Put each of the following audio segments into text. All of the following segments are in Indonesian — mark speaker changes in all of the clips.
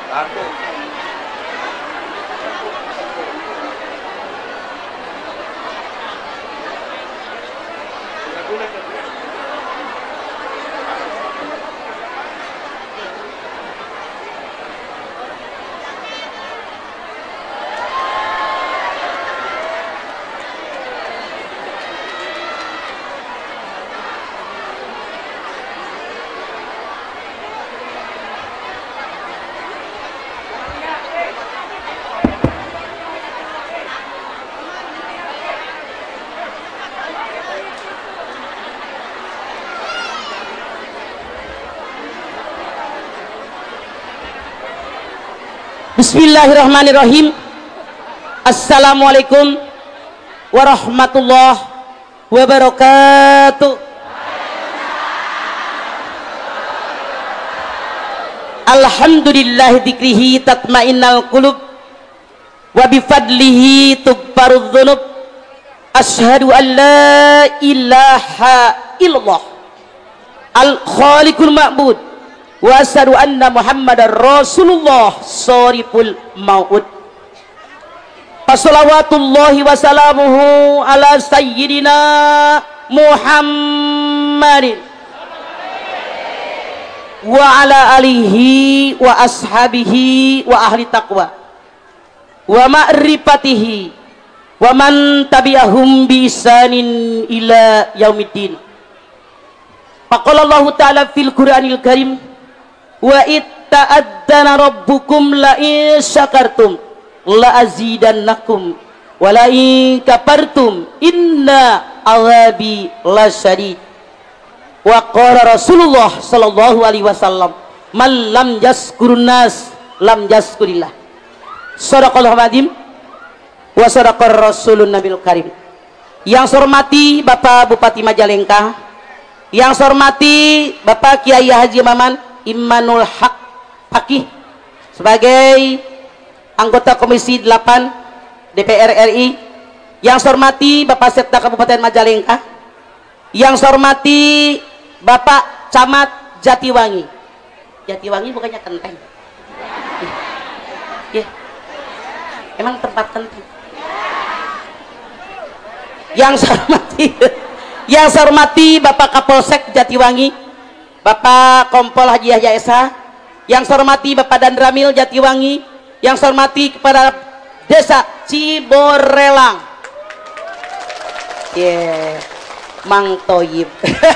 Speaker 1: Bismillahirrahmanirrahim. Assalamualaikum warahmatullahi wabarakatuh. Alhamdulillah dzikrihi tatmainnal qulub wa bifadlihi tughfarudz dzunub. Asyhadu an la ilaha illallah al khaliqul ma'bud wa asyhadu anna Muhammadar Rasulullah shariful maut. Wassalawatullahi wassalamuhu ala sayyidina Muhammadin wa ala alihi wa ashabihi wa ahli taqwa wa ma'rifatihi wa man tabi'ahum bi ihsanin ila yaumiddin. Faqala Allah ta'ala fil Qur'anil Karim wa itta'adzana rabbukum la in syakartum la azidannakum wa la in kafartum inna azabi lasyadid. Wa qala Rasulullah sallallahu alaihi wasallam man lam yazkurun nas lam yazkurillah. Shadaqallahu adzim wa sadaqar rasulun nabil karim. Yang saya hormati Bapak Bupati Majalengka, yang saya hormati Bapak Kiai Haji Maman Imanul Haq Fakih sebagai anggota Komisi 8 DPR RI, yang saya hormati Bapak Sekda Kabupaten Majalengka, yang saya hormati Bapak Camat Jatiwangi. Jatiwangi bukannya Kenteng ya, emang tempat Kenteng. Yang saya hormati Bapak Kapolsek Jatiwangi, Bapak Kompol Haji Yahya Esa, yang saya hormati Bapak Dandramil Jatiwangi, yang saya hormati kepada Desa Ciborelang, Mang Toyib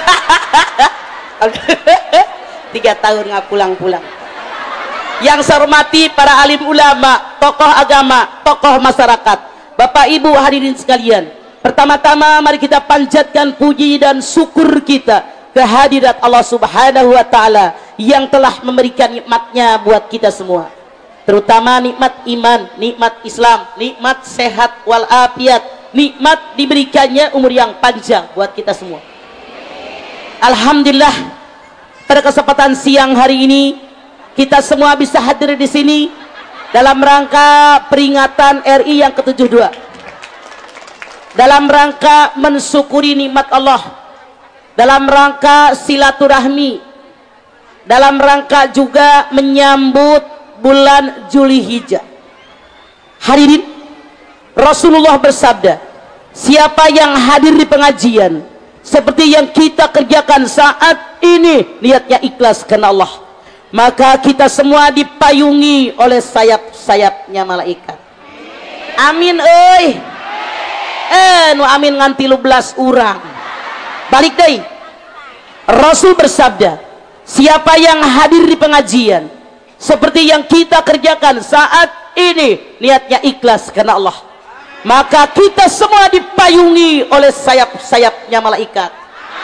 Speaker 1: 3 tahun nggak pulang-pulang. Yang saya hormati para alim ulama, tokoh agama, tokoh masyarakat, Bapak Ibu hadirin sekalian, pertama-tama mari kita panjatkan puji dan syukur kita kehadirat Allah Subhanahu wa ta'ala yang telah memberikan nikmatnya buat kita semua, terutama nikmat iman, nikmat Islam, nikmat sehat walafiat, nikmat diberikannya umur yang panjang buat kita semua. Alhamdulillah, pada kesempatan siang hari ini kita semua bisa hadir di sini dalam rangka peringatan RI yang ke-72, dalam rangka mensyukuri nikmat Allah, dalam rangka silaturahmi, dalam rangka juga menyambut bulan Zulhijjah. Hadirin, Rasulullah bersabda, siapa yang hadir di pengajian seperti yang kita kerjakan saat ini, niatnya ikhlas karena Allah, maka kita semua dipayungi oleh sayap-sayapnya malaikat. Amin euy. Nu amin ngan 13 urang. Balik deh. Rasul bersabda, siapa yang hadir di pengajian seperti yang kita kerjakan saat ini, niatnya ikhlas karena Allah, maka kita semua dipayungi oleh sayap-sayapnya malaikat.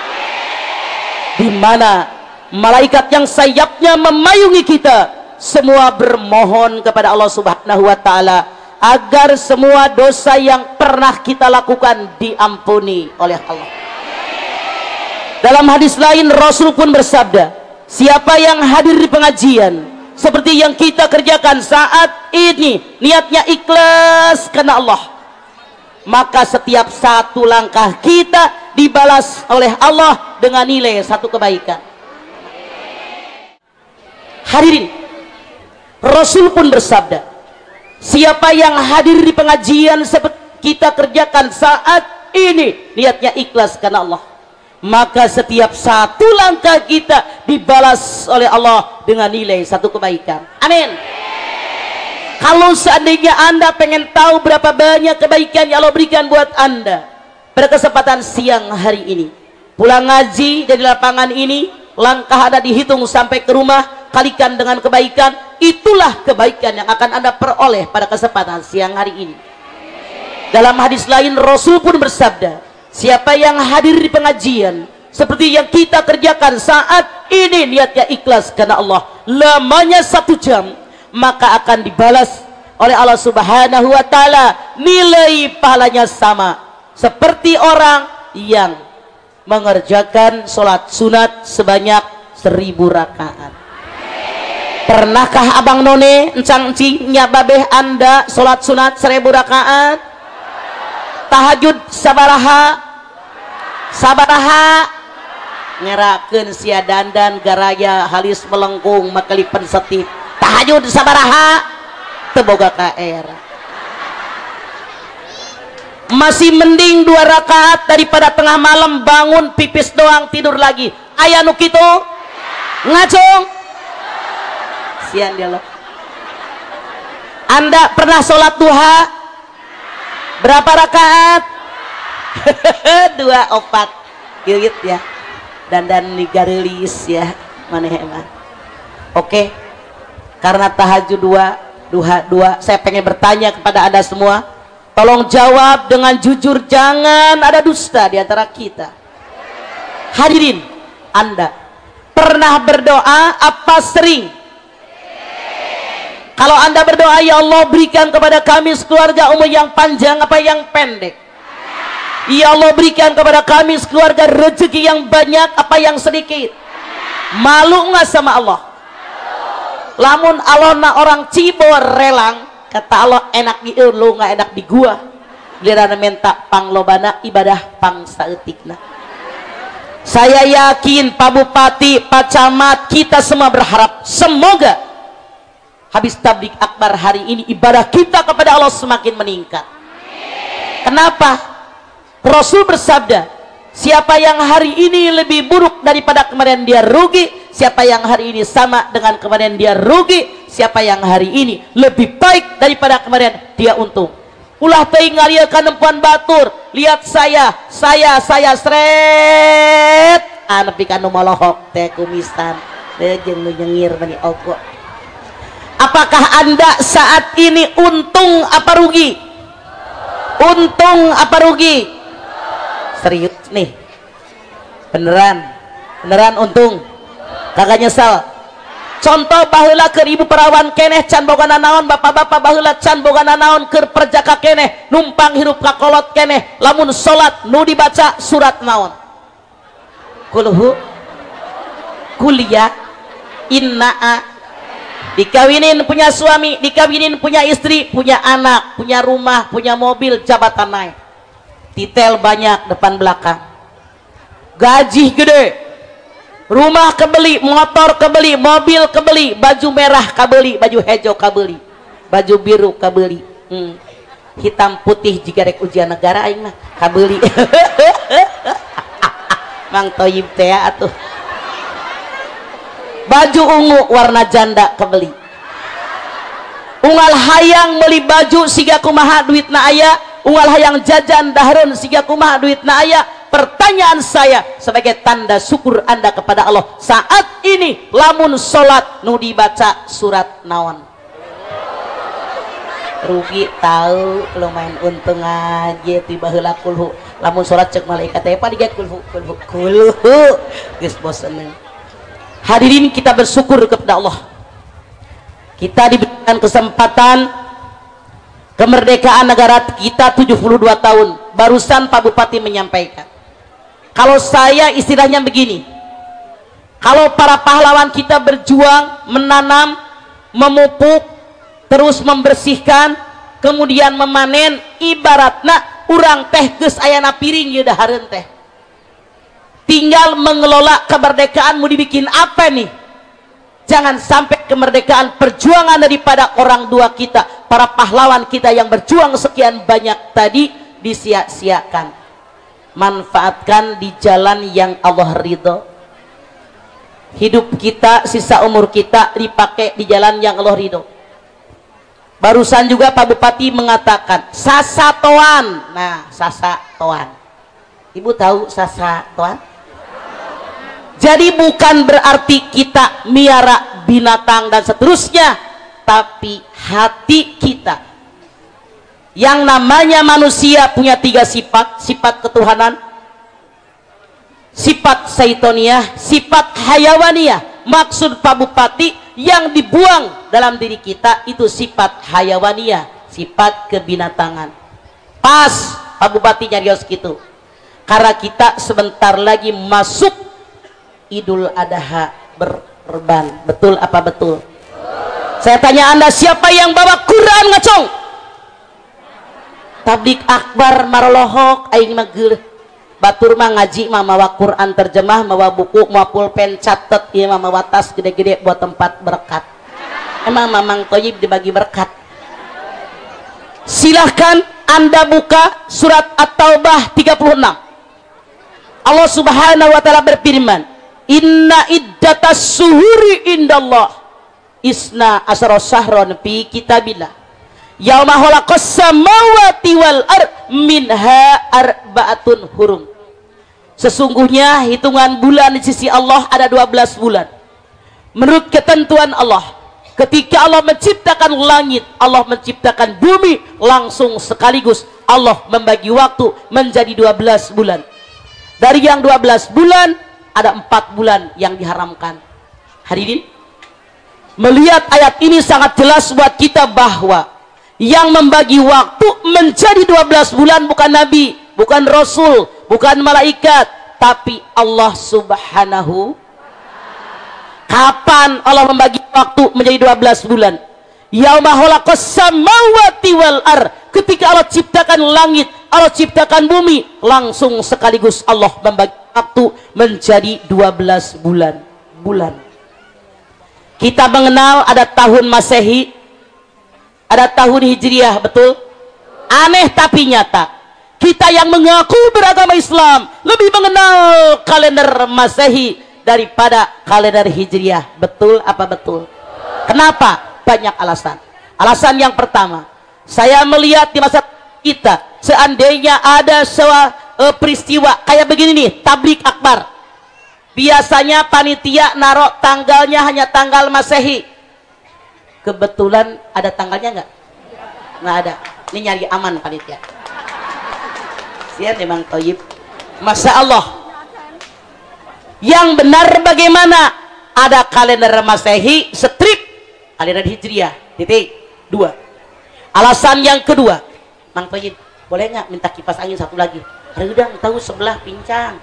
Speaker 1: Di mana malaikat yang sayapnya memayungi kita semua bermohon kepada Allah Subhanahu wa ta'ala agar semua dosa yang pernah kita lakukan diampuni oleh Allah. Dalam hadis lain Rasul pun bersabda, siapa yang hadir di pengajian seperti yang kita kerjakan saat ini, niatnya ikhlas karena Allah, maka setiap satu langkah kita dibalas oleh Allah dengan nilai 1 kebaikan. Hadirin, Rasul pun bersabda, siapa yang hadir di pengajian seperti kita kerjakan saat ini niatnya ikhlas karena Allah, maka setiap satu langkah kita dibalas oleh Allah dengan nilai satu kebaikan. Amin. Kalau seandainya Anda pengen tahu berapa banyak kebaikan yang Allah berikan buat Anda pada kesempatan siang hari ini, pulang ngaji dari lapangan ini, langkah Anda dihitung sampai ke rumah, kalikan dengan kebaikan, itulah kebaikan yang akan Anda peroleh pada kesempatan siang hari ini. Dalam hadis lain Rasul pun bersabda, siapa yang hadir di pengajian seperti yang kita kerjakan saat ini niatnya ikhlas karena Allah, lamanya 1 jam, maka akan dibalas oleh Allah Subhanahu wa taala nilai pahalanya sama seperti orang yang mengerjakan sholat sunat sebanyak 1000 rakaat. Pernahkah abang none encang encingnya babeh Anda sholat sunat 1000 rakaat? Tahajud sabaraha? Ngerakeun sia dandan garaya halis melengkung makalipan setip. Tahajud sabaraha? Teu boga KR. Masih mending 2 rakaat daripada tengah malam bangun pipis doang tidur lagi. Aya nu kitu? Ngacung. Sian dia loh. Anda pernah sholat duha? Berapa rakaat? 24. Gilit ya. Dan digarilis ya. Maneh mah. Oke. Karena tahajud 2, saya pengen bertanya kepada Anda semua. Tolong jawab dengan jujur, jangan ada dusta di antara kita. Hadirin, Anda pernah berdoa apa sering? Kalau Anda berdoa, ya Allah berikan kepada kami sekeluarga umur yang panjang apa yang pendek? Ya Allah berikan kepada kami sekeluarga rezeki yang banyak apa yang sedikit? Malu nggak sama Allah? Lamun Allah na orang cibor relang, kata Allah enak di lu nggak enak di gua. Giliran minta panglobana ibadah pang saeutikna. Saya yakin Pak Bupati, Pak Camat, kita semua berharap semoga habis tablik akbar hari ini ibadah kita kepada Allah semakin meningkat. Kenapa? Rasul bersabda, siapa yang hari ini lebih buruk daripada kemarin dia rugi, siapa yang hari ini sama dengan kemarin dia rugi, siapa yang hari ini lebih baik daripada kemarin dia untung. Ulah teuing ngalieukeun empuan batur, lihat saya sret nepi ka nu molohok teh kumisan jeung nu nyengir bani ogo. Apakah Anda saat ini untung apa rugi? Untung apa rugi? Serius nih. Beneran untung. Kagak nyesal. Contoh baheula keur ibu perawan keneh can bogana naon, bapak-bapak baheula can bogana naon keur perjaka keneh, numpang hirup ka kolot keneh, lamun salat nu dibaca surat naon? Kulhu, kuliah, innaa. Dikawinin punya suami, dikawinin punya istri, punya anak, punya rumah, punya mobil, jabatan naik, titel banyak depan belakang, gaji gede, rumah kebeli, motor kebeli, mobil kebeli, baju merah kabeli, baju hijau kabeli, baju biru kabeli, hitam putih jika rek ujian negara aing mah kabeli. Mang Toyib teh atuh. Baju ungu warna janda kebeli. Unggal hayang beli baju siga kumaha duitna aya, unggal hayang jajan dahreun siga kumaha duitna aya. Pertanyaan saya sebagai tanda syukur Anda kepada Allah saat ini, lamun salat nu dibaca surat naon? Rugi tahu lumayan untung aja tiba heula kulhu. Lamun salat cek malaikat teh pa digat kulhu geus bosen. Hadirin, kita bersyukur kepada Allah. Kita diberikan kesempatan kemerdekaan negara kita 72 tahun. Barusan Pak Bupati menyampaikan. Kalau saya istilahnya begini, kalau para pahlawan kita berjuang, menanam, memupuk, terus membersihkan, kemudian memanen, ibaratna urang teh geus ayana piring ieu dahareun teh. Tinggal mengelola kemerdekaan mau dibikin apa nih? Jangan sampai kemerdekaan, perjuangan daripada orang tua kita, para pahlawan kita yang berjuang sekian banyak tadi disia-siakan. Manfaatkan di jalan yang Allah ridho. Hidup kita, sisa umur kita dipakai di jalan yang Allah ridho. Barusan juga Pak Bupati mengatakan sasatoan. Nah, sasatoan, Ibu tahu sasatoan? Jadi bukan berarti kita miara binatang dan seterusnya, tapi hati kita. Yang namanya manusia punya 3 sifat: sifat ketuhanan, sifat syaitoniah, sifat hayawaniyah. Maksud Pak Bupati, yang dibuang dalam diri kita itu sifat hayawaniyah, sifat kebinatangan. Pas Pak Bupati nyarios gitu, karena kita sebentar lagi masuk Idul Adha berkorban. Betul apa betul? Saya tanya Anda, siapa yang bawa Quran ngacong? Tablik akbar marolohok aing magel. Batur mah ngaji mah mawa Quran terjemah, mawa buku, mawa pulpen catet, ieu mah mawa tas gede-gede buat tempat berkat. Emang Mamang Toyib dibagi berkat. Silahkan Anda buka surat At-Taubah 36. Allah Subhanahu wa taala berfirman, inna iddatas suhuri indallah isna asyara syahron fi kitabillah yauma khalaqas samawati wal ard minha arba'atun hurum. Sesungguhnya hitungan bulan di sisi Allah ada 12 bulan. Menurut ketentuan Allah, ketika Allah menciptakan langit, Allah menciptakan bumi langsung sekaligus. Allah membagi waktu menjadi 12 bulan. Dari yang 12 bulan ada 4 bulan yang diharamkan. Hadirin, melihat ayat ini sangat jelas buat kita bahwa yang membagi waktu menjadi 12 bulan bukan Nabi, bukan Rasul, bukan malaikat, tapi Allah Subhanahu. Kapan Allah membagi waktu menjadi 12 bulan? Yauma khalaqas samawati wal ard. Ketika Allah ciptakan langit, Allah ciptakan bumi, langsung sekaligus Allah membagi waktu menjadi 12 bulan. Kita mengenal ada tahun Masehi, ada tahun Hijriah, betul? Aneh tapi nyata, kita yang mengaku beragama Islam lebih mengenal kalender Masehi daripada kalender Hijriah. Betul apa betul? Kenapa? Banyak alasan. Alasan yang pertama, saya melihat di masa kita, seandainya ada peristiwa kayak begini nih, tablik akbar, biasanya panitia narok tanggalnya hanya tanggal Masehi. Kebetulan ada tanggalnya nggak ada. Ini nyari aman panitia. Siap memang Toyib. Masya Allah. Yang benar bagaimana? Ada kalender Masehi, strip kalender Hijriah, titik 2. Alasan yang kedua, Mang Toyib, boleh nggak minta kipas angin satu lagi? Redang tahu sebelah pincang.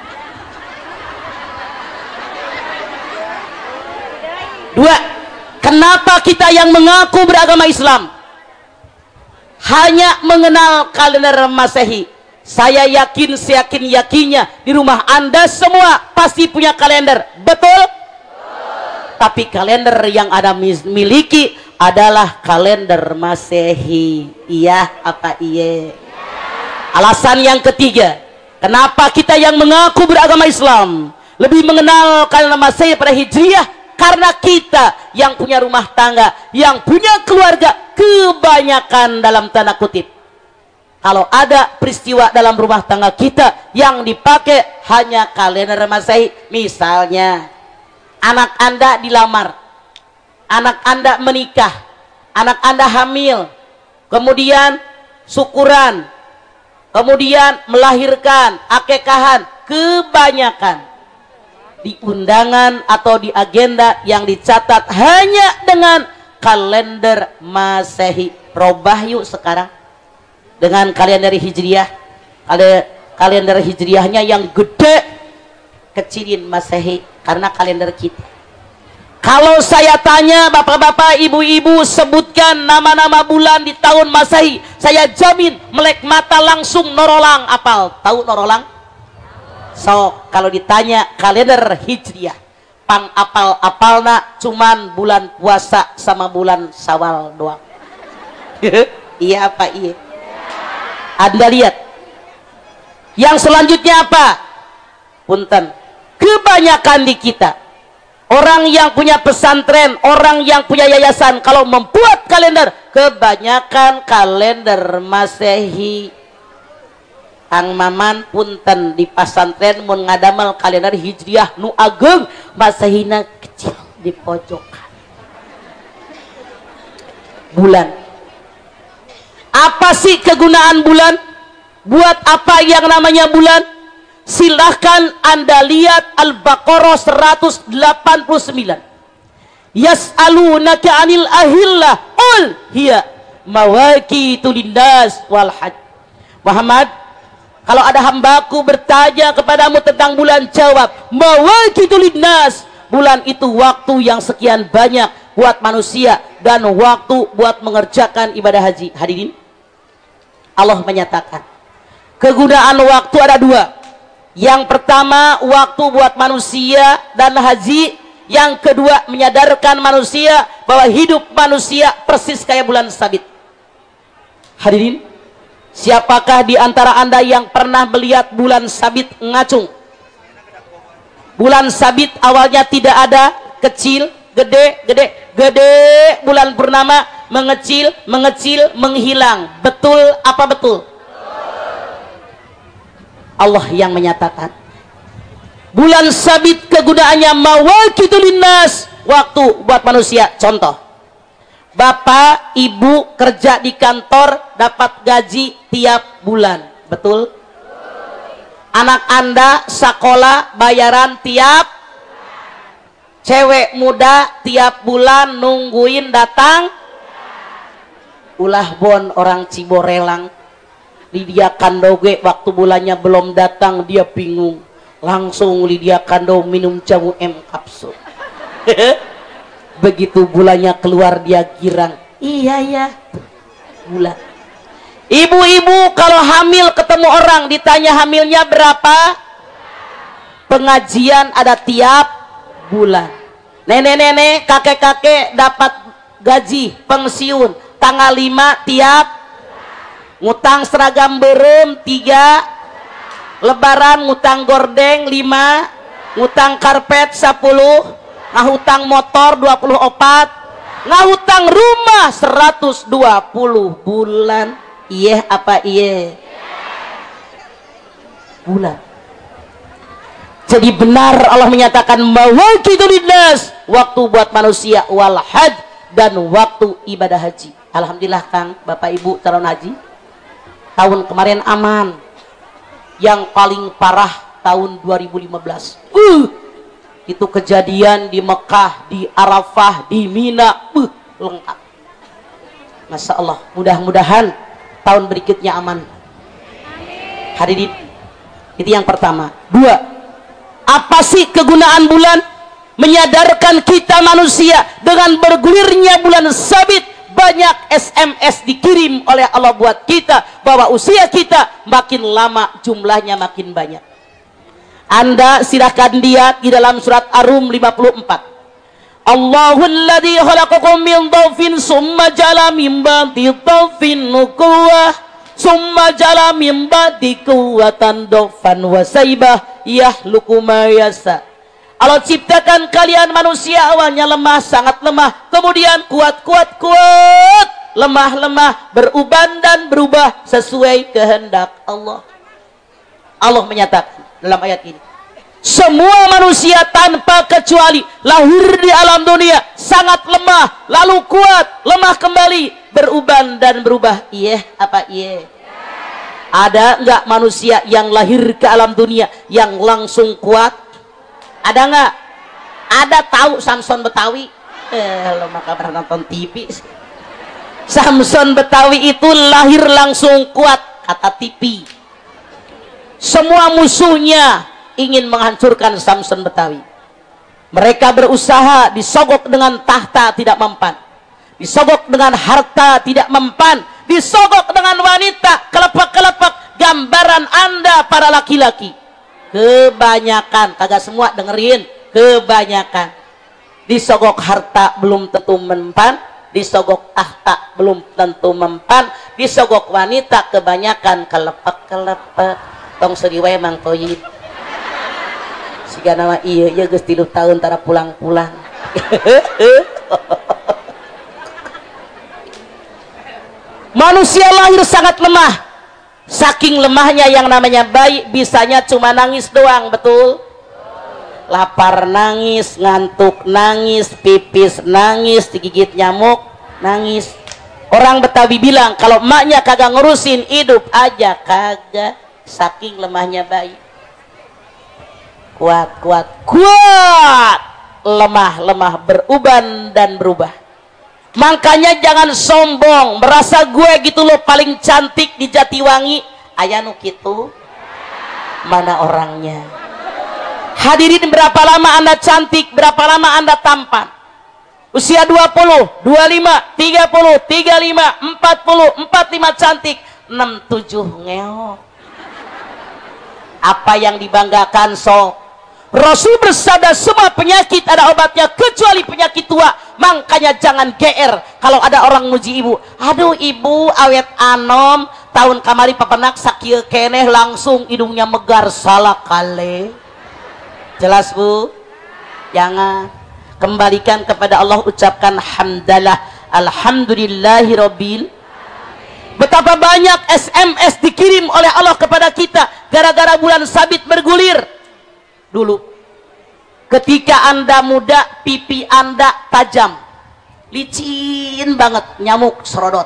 Speaker 1: Dua, kenapa kita yang mengaku beragama Islam hanya mengenal kalender Masehi? Saya yakin, yakinnya di rumah Anda semua pasti punya kalender, betul? Tapi kalender yang Anda miliki adalah kalender Masehi. Iya apa iya? Alasan yang ketiga, kenapa kita yang mengaku beragama Islam lebih mengenal kalender Masehi pada Hijriah? Karena kita yang punya rumah tangga, yang punya keluarga, kebanyakan dalam tanda kutip, kalau ada peristiwa dalam rumah tangga kita yang dipakai hanya kalender Masehi. Misalnya anak Anda dilamar, anak Anda menikah, anak Anda hamil, kemudian syukuran, kemudian melahirkan, akekahan, kebanyakan di undangan atau di agenda yang dicatat hanya dengan kalender Masehi. Robah yuk sekarang dengan kalender Hijriah. Kalender Hijriahnya yang gede, kecilin Masehi karena kalender kita. Kalau saya tanya bapak-bapak, ibu-ibu, sebutkan nama-nama bulan di tahun Masehi, saya jamin melek mata langsung norolang apal. Tahu norolang? So, kalau ditanya kalender Hijriah, pang apal nak cuman bulan puasa sama bulan Syawal doang. Iya apa iya? Anda lihat. Yang selanjutnya apa? Punten. Kebanyakan di kita orang yang punya pesantren, orang yang punya yayasan, kalau membuat kalender, kebanyakan kalender Masehi. Ang Maman punten di pesantren mun ngadamel kalender Hijriah nu ageng, Masehina kecil di pojokan. Bulan. Apa sih kegunaan bulan? Buat apa yang namanya bulan? Silahkan Anda lihat Al-Baqarah 189. Yas'alunaka 'anil ahillah qul hiya mawaqitu linnas wal hajj. Muhammad, kalau ada hambaku bertanya kepadamu tentang bulan, jawab mawaqitu linnas. Bulan itu waktu yang sekian banyak buat manusia dan waktu buat mengerjakan ibadah haji. Hadirin, Allah menyatakan kegunaan waktu ada dua. Yang pertama waktu buat manusia dan haji. Yang kedua menyadarkan manusia bahwa hidup manusia persis kayak bulan sabit. Hadirin, siapakah di antara Anda yang pernah melihat bulan sabit ngacung? Bulan sabit awalnya tidak ada, kecil, gede, gede, gede. Bulan purnama mengecil, mengecil, menghilang. Betul apa betul? Allah yang menyatakan bulan sabit kegunaannya mawaqitu linnas, waktu buat manusia. Contoh, bapak ibu kerja di kantor dapat gaji tiap bulan, betul? Anak Anda sekolah bayaran tiap, cewek muda tiap bulan nungguin datang. Ulah bon orang Ciborelang Lydia Kandoge waktu bulannya belum datang dia bingung, langsung Lydia Kando minum jamu M kapsul. Begitu bulannya keluar dia girang, iya ya bulan. Ibu-ibu kalau hamil ketemu orang ditanya hamilnya berapa, pengajian ada tiap bulan. Nenek-nenek kakek-kakek dapat gaji pensiun tanggal 5 tiap, ngutang seragam berem 3, lebaran ngutang gordeng 5, ngutang karpet 10, ngahutang motor 24, ngahutang rumah 120 bulan. Iya apa iya? Bulan. Jadi benar Allah menyatakan mawaqitu linnas, waktu buat manusia, wal hajj, dan waktu ibadah haji. Alhamdulillah Kang, Bapak Ibu calon haji, tahun kemarin aman. Yang paling parah tahun 2015. Itu kejadian di Mekah, di Arafah, di Mina, lengkap. Masya Allah, mudah-mudahan tahun berikutnya aman. Hadirin, itu yang pertama. Dua, apa sih kegunaan bulan? Menyadarkan kita manusia dengan bergulirnya bulan sabit, banyak SMS dikirim oleh Allah buat kita bahwa usia kita makin lama jumlahnya makin banyak. Anda silahkan lihat di dalam surat Ar-Rum 54. Allahul ladzi khalaqakum min dhafin summa jala min ba'di dhafin quwwah summa jala min ba'di quwwatan dhafan wa saibah yahluku ma yasha. Allah ciptakan kalian manusia awalnya lemah, sangat lemah, kemudian kuat, lemah, beruban dan berubah sesuai kehendak Allah. Allah menyatakan dalam ayat ini, semua manusia tanpa kecuali lahir di alam dunia sangat lemah, lalu kuat, lemah kembali, beruban dan berubah. Iya apa iya? Ada enggak manusia yang lahir ke alam dunia yang langsung kuat? Ada nggak? Ada. Tahu Samson Betawi? Lo maka pernah nonton TV. Samson Betawi itu lahir langsung kuat, kata TV. Semua musuhnya ingin menghancurkan Samson Betawi. Mereka berusaha, disogok dengan tahta tidak mempan, disogok dengan harta tidak mempan, disogok dengan wanita, kelepak-kelepak gambaran Anda para laki-laki. Kebanyakan, kagak semua, dengerin, kebanyakan. Disogok harta belum tentu mempan, disogok tahta belum tentu mempan, disogok wanita kebanyakan kelepek tong seriwe mang toyib siga nama iya geus 3 tahun tara pulang-pulang. Manusia lahir sangat lemah, saking lemahnya yang namanya bayi bisanya cuma nangis doang, betul? Lapar nangis, ngantuk nangis, pipis nangis, digigit nyamuk nangis. Orang Betawi bilang kalau emaknya kagak ngurusin hidup aja kagak, saking lemahnya bayi. Kuat, lemah beruban dan berubah. Makanya jangan sombong merasa gue gitu loh paling cantik di Jatiwangi. Aya nu kitu, mana orangnya? Hadirin, berapa lama Anda cantik, berapa lama Anda tampan? Usia 20, 25, 30, 35, 40, 45 cantik, 67 ngeok. Apa yang dibanggakan sok? Rasul bersabda semua penyakit ada obatnya kecuali penyakit tua. Makanya jangan GR kalau ada orang muji ibu. Aduh ibu awet anom, tahun kamari papanak sakieu keneh langsung hidungnya megar, salah kale. Jelas bu? Jangan. Kembalikan kepada Allah, ucapkan hamdalah, alhamdulillahirabbil. Betapa banyak SMS dikirim oleh Allah kepada kita gara-gara bulan sabit bergulir. Dulu ketika Anda muda, pipi Anda tajam, licin banget, nyamuk serodot.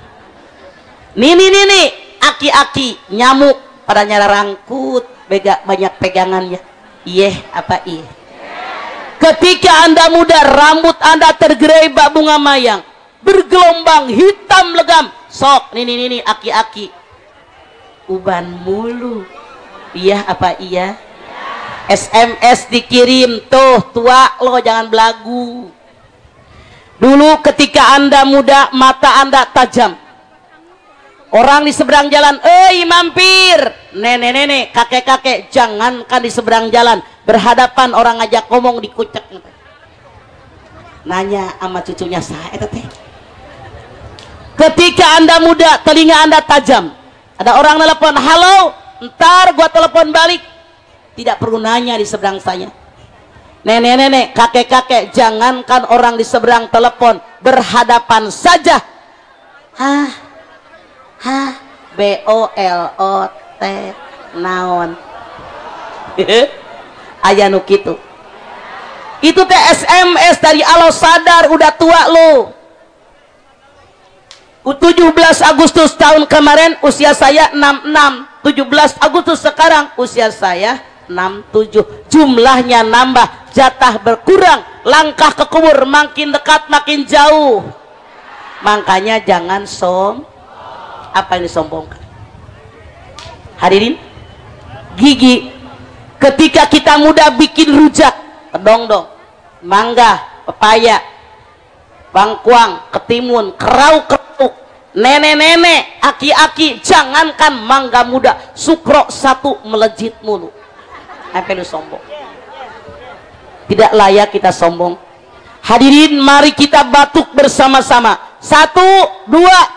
Speaker 1: Nih aki-aki nyamuk pada nyarangkut, banyak pegangannya. Iya apa iya? Ketika Anda muda, rambut Anda tergerai bak bunga mayang, bergelombang hitam legam. Sok nih aki-aki uban mulu. Iya apa iya? SMS dikirim, tuh tua lo jangan belagu. Dulu ketika Anda muda, mata Anda tajam. Orang di seberang jalan, mampir. Nenek-nenek, kakek-kakek, jangankan di seberang jalan, berhadapan orang ngajak ngomong dikucek. Nanya sama cucunya saya teh. Ketika Anda muda, telinga Anda tajam. Ada orang telepon, halo, ntar gua telepon balik. Tidak perlu nanya di seberang saya. Nenek-nenek, kakek-kakek, jangankan orang di seberang telepon, berhadapan saja. BOLOT naon. Aya nu kitu. Itu teh SMS dari Allah, sadar udah tua lo. 17 Agustus tahun kemarin usia saya 66, 17 Agustus sekarang usia saya 67. Jumlahnya nambah, jatah berkurang, langkah ke kubur makin dekat makin jauh. Makanya jangan apa yang disombongkan. Hadirin, gigi ketika kita muda bikin rujak, kedong-dong, mangga, pepaya, bangkuang, ketimun, kerau-kerau. Nenek-nenek, aki-aki, jangankan mangga muda, sukro satu melejit mulu. Apa lu sombong? Tidak layak kita sombong. Hadirin, mari kita batuk bersama-sama. 1, 2,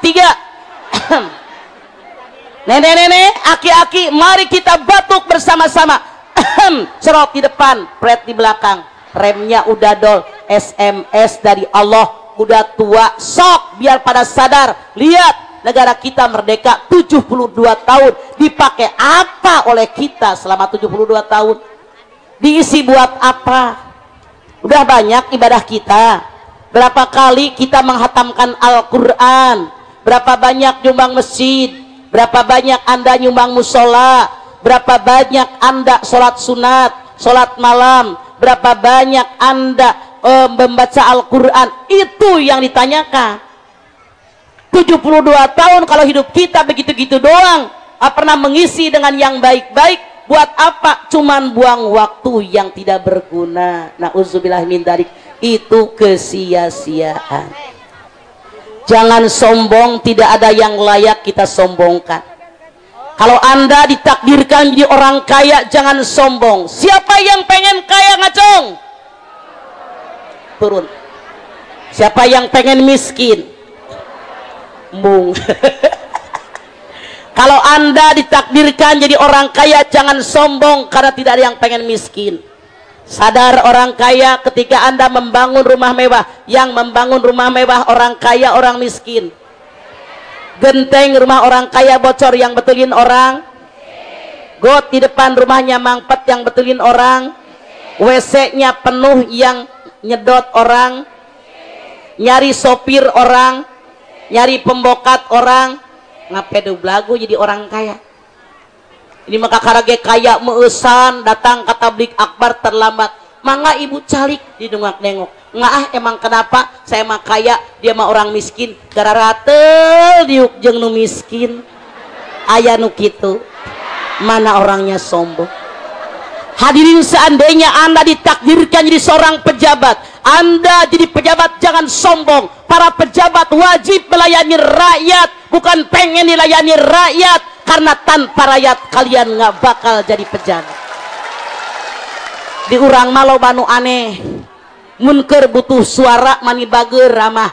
Speaker 1: 3. Nenek-nenek, aki-aki, mari kita batuk bersama-sama. Cerot di depan, pret di belakang. Remnya udah dol. SMS dari Allah, udah tua, sok biar pada sadar. Lihat negara kita merdeka 72 tahun, dipakai apa oleh kita selama 72 tahun? Diisi buat apa? Udah banyak ibadah kita. Berapa kali kita menghatamkan Al-Quran? Berapa banyak nyumbang masjid? Berapa banyak Anda nyumbang musola? Berapa banyak Anda sholat sunat, sholat malam? Berapa banyak Anda membaca Al-Quran? Itu yang ditanyakan. 72 tahun kalau hidup kita begitu-gitu doang, pernah mengisi dengan yang baik-baik. Buat apa? Cuman buang waktu yang tidak berguna. Na'udzubillah min dzalik. Itu kesia-siaan. Jangan sombong, tidak ada yang layak kita sombongkan. Kalau Anda ditakdirkan jadi orang kaya, jangan sombong. Siapa yang pengen kaya ngacung? Turun. Siapa yang pengen miskin? Mung. Kalau Anda ditakdirkan jadi orang kaya, jangan sombong karena tidak ada yang pengen miskin. Sadar orang kaya ketika Anda membangun rumah mewah. Yang membangun rumah mewah orang kaya, orang miskin. Genteng rumah orang kaya bocor, yang betulin orang. Got di depan rumahnya mangpet, yang betulin orang. WC-nya penuh, yang nyedot orang. Nyari sopir orang, nyari pembokat orang. Ngapedu belagu jadi orang kaya. Ini maka karage kaya meusan datang ke tablik akbar terlambat. Mangga ibu calik didengak nengok. Ngah emang kenapa saya mah kaya, dia mah orang miskin. Gara-gara teu diuk jeung nu miskin. Aya nu kitu. Mana orangnya sombong. Hadirin, seandainya Anda ditakdirkan jadi seorang pejabat, Anda jadi pejabat jangan sombong. Para pejabat wajib melayani rakyat, bukan pengen dilayani rakyat, karena tanpa rakyat kalian nggak bakal jadi pejabat. Di urang malu banu aneh, munker butuh suara mani bager ramah.